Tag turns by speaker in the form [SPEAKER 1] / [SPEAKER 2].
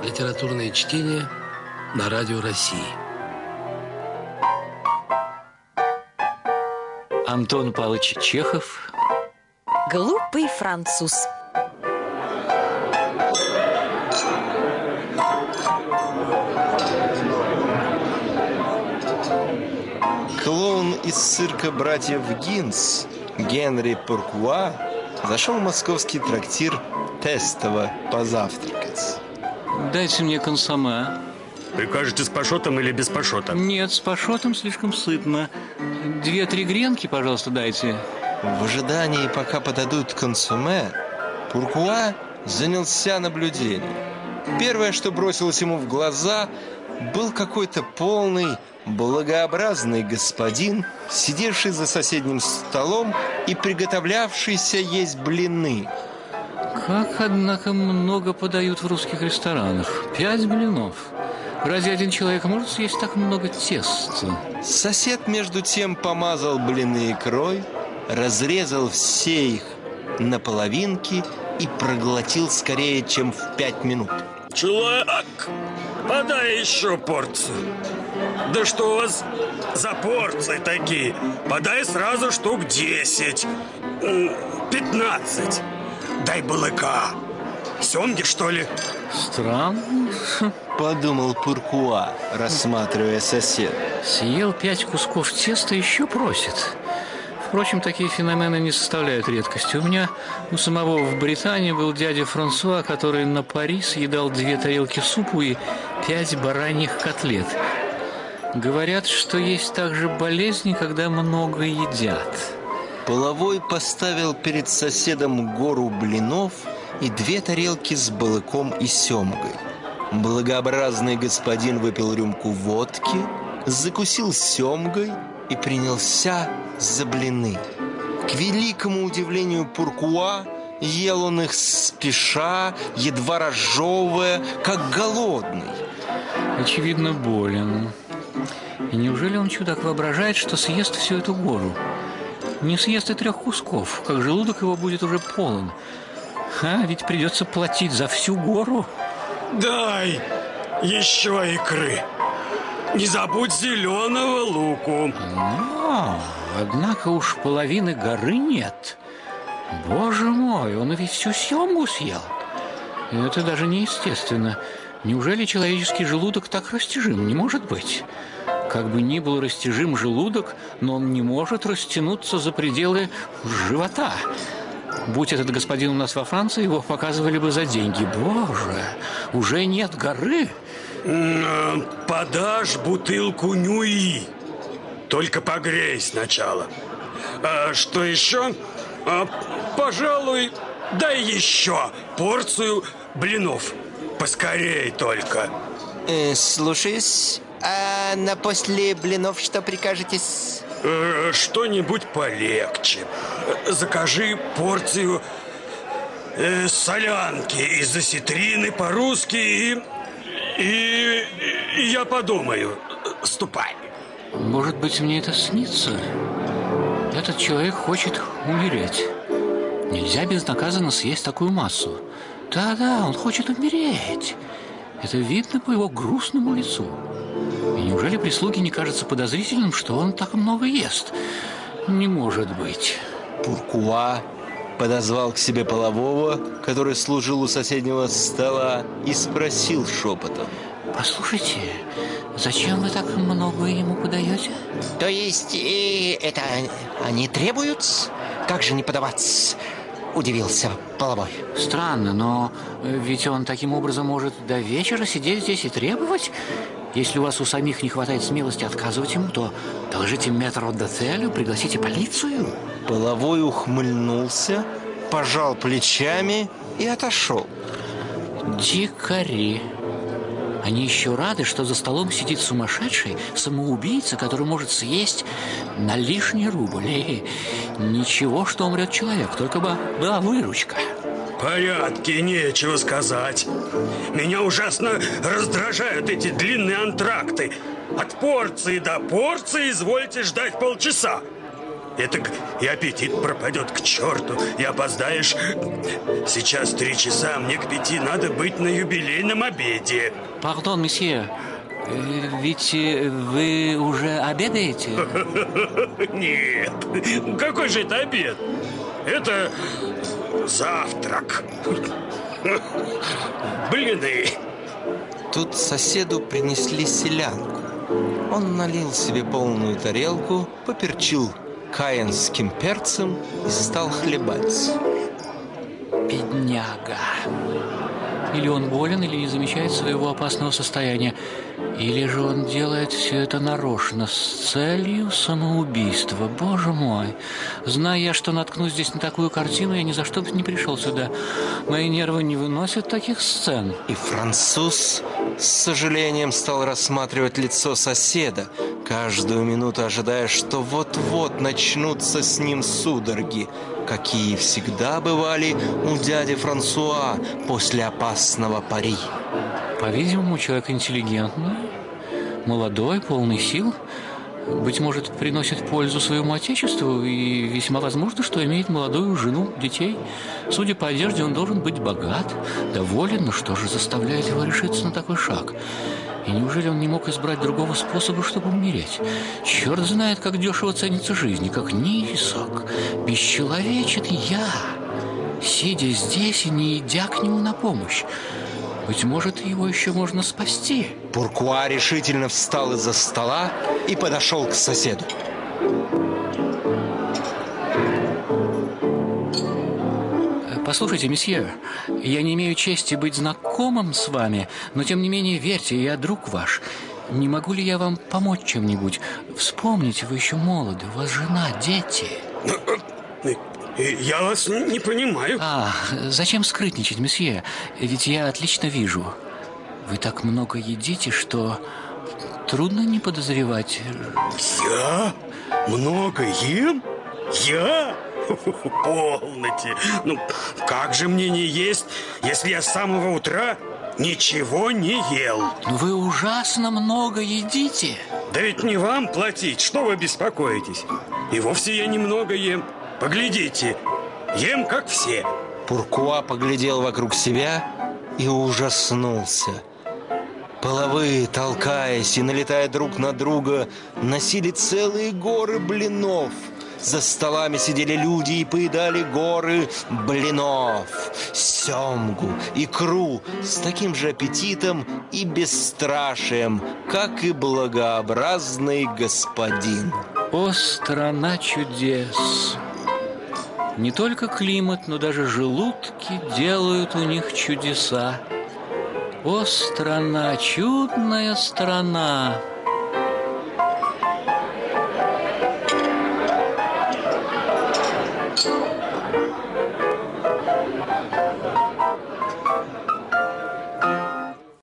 [SPEAKER 1] Литературное чтение на Радио России.
[SPEAKER 2] Антон Павлович Чехов.
[SPEAKER 3] Глупый француз.
[SPEAKER 4] Клоун из цирка братьев Гинс Генри Пуркуа зашел в московский трактир Тестово позавтракать.
[SPEAKER 2] Дайте мне консоме.
[SPEAKER 5] Прикажете с пашотом или без пашота?
[SPEAKER 2] Нет, с пашотом слишком сытно. 2-3 гренки, пожалуйста, дайте.
[SPEAKER 4] В ожидании, пока подадут консоме, Пуркуа занялся наблюдением. Первое, что бросилось ему в глаза, был какой-то полный, благообразный господин, сидевший за соседним столом и приготовлявшийся есть блины.
[SPEAKER 2] Как, однако, много подают в русских ресторанах. 5 блинов. Разве один человек может съесть так много теста?
[SPEAKER 4] Сосед, между тем, помазал блины икрой, разрезал все их на половинки и проглотил скорее, чем в 5 минут.
[SPEAKER 5] Человек, подай еще порцию. Да что у вас за порции такие? Подай сразу штук 10, 15. Дай балыка. Семги, что ли?
[SPEAKER 2] Странно,
[SPEAKER 4] подумал Пуркуа, рассматривая соседа.
[SPEAKER 2] Съел 5 кусков теста, еще просит. Впрочем, такие феномены не составляют редкости. У меня у самого в Британии был дядя Франсуа, который на пари съедал 2 тарелки супу и 5 бараньих котлет. Говорят, что есть также болезни, когда много едят.
[SPEAKER 4] Половой поставил перед соседом гору блинов и 2 тарелки с балыком и семгой. Благообразный господин выпил рюмку водки, закусил семгой и принялся за блины. К великому удивлению Пуркуа, ел он их спеша, едва разжевывая, как голодный.
[SPEAKER 2] Очевидно, болен. И неужели он, чудак, воображает, что съест всю эту гору? Не съест и 3 кусков, как желудок его будет уже полон. Ведь придется платить за всю гору.
[SPEAKER 5] Дай еще икры. Не забудь зеленого луку.
[SPEAKER 2] Однако уж половины горы нет. Боже мой, он ведь всю семгу съел. Это даже неестественно. Неужели человеческий желудок так растяжим? Не может быть. Как бы ни был растяжим желудок, но он не может растянуться за пределы живота. Будь этот господин у нас во Франции, его показывали бы за деньги. Боже, уже нет горы.
[SPEAKER 5] Подашь бутылку нюи. Только погрей сначала. Что еще? Пожалуй, дай еще порцию блинов. Поскорей только.
[SPEAKER 4] Слушаюсь. А на после блинов что прикажете?
[SPEAKER 5] Что-нибудь полегче. Закажи порцию солянки из осетрины по-русски и я подумаю. Ступай.
[SPEAKER 2] Может быть, мне это снится? Этот человек хочет умереть. Нельзя безнаказанно съесть такую массу. Да, он хочет умереть. Это видно по его грустному лицу. И неужели прислуге не кажется подозрительным, что он так много ест? Не может быть.
[SPEAKER 4] Пуркуа подозвал к себе полового, который служил у соседнего стола, и спросил шепотом:
[SPEAKER 2] послушайте, зачем вы так много ему подаете?
[SPEAKER 6] То есть, это они требуют? Как же не подаваться? Удивился половой.
[SPEAKER 2] Странно, но ведь он таким образом может до вечера сидеть здесь и требовать. Если у вас у самих не хватает смелости отказывать ему, то доложите метрдотелю, пригласите полицию.
[SPEAKER 4] Половой ухмыльнулся, пожал плечами и отошел.
[SPEAKER 2] Дикари. Они еще рады, что за столом сидит сумасшедший самоубийца, который может съесть на лишний рубль. И ничего, что умрет человек, только бы была выручка.
[SPEAKER 5] Порядки, нечего сказать. Меня ужасно раздражают эти длинные антракты. От порции до порции извольте ждать полчаса. Этак и аппетит пропадет к черту, и опоздаешь. Сейчас 3 часа, мне к 5 надо быть на юбилейном обеде.
[SPEAKER 2] Пардон, месье, ведь вы уже обедаете?
[SPEAKER 5] Нет, какой же это обед? Это завтрак. Блины.
[SPEAKER 4] Тут соседу принесли селянку. Он налил себе полную тарелку, поперчил каенским перцем и стал хлебать.
[SPEAKER 2] Бедняга. Или он болен, или не замечает своего опасного состояния. Или же он делает все это нарочно, с целью самоубийства. Боже мой! Зная я, что наткнусь здесь на такую картину, я ни за что бы не пришел сюда. Мои нервы не выносят таких сцен.
[SPEAKER 4] И француз с сожалением стал рассматривать лицо соседа, каждую минуту ожидая, что вот-вот начнутся с ним судороги, какие всегда бывали у дяди Франсуа после опасного пари.
[SPEAKER 2] По-видимому, человек интеллигентный, молодой, полный сил. Быть может, приносит пользу своему отечеству, и весьма возможно, что имеет молодую жену, детей. Судя по одежде, он должен быть богат, доволен, но что же заставляет его решиться на такой шаг? И неужели он не мог избрать другого способа, чтобы умереть? Черт знает, как дешево ценится жизнь, и как низок, бесчеловечен я, сидя здесь и не идя к нему на помощь. Быть может, его еще можно спасти.
[SPEAKER 4] Пуркуа решительно встал из-за стола и подошел к соседу.
[SPEAKER 2] Послушайте, месье, я не имею чести быть знакомым с вами, но тем не менее, верьте, я друг ваш. Не могу ли я вам помочь чем-нибудь? Вспомните, вы еще молоды, у вас жена, дети.
[SPEAKER 5] Я вас не понимаю.
[SPEAKER 2] Зачем скрытничать, месье? Ведь я отлично вижу. Вы так много едите, что трудно не подозревать.
[SPEAKER 5] Я? Много ем? Я? Полноте. Ну, как же мне не есть, если я с самого утра ничего не ел?
[SPEAKER 2] Но вы ужасно много едите.
[SPEAKER 5] Да ведь не вам платить, что вы беспокоитесь? И вовсе я немного ем. Поглядите, ем как все.
[SPEAKER 4] Пуркуа поглядел вокруг себя и ужаснулся. Половые, толкаясь и налетая друг на друга, носили целые горы блинов. За столами сидели люди и поедали горы блинов, семгу, икру с таким же аппетитом и бесстрашием, как и благообразный господин.
[SPEAKER 2] О, страна чудес! Не только климат, но даже желудки делают у них чудеса. О, страна, чудная страна!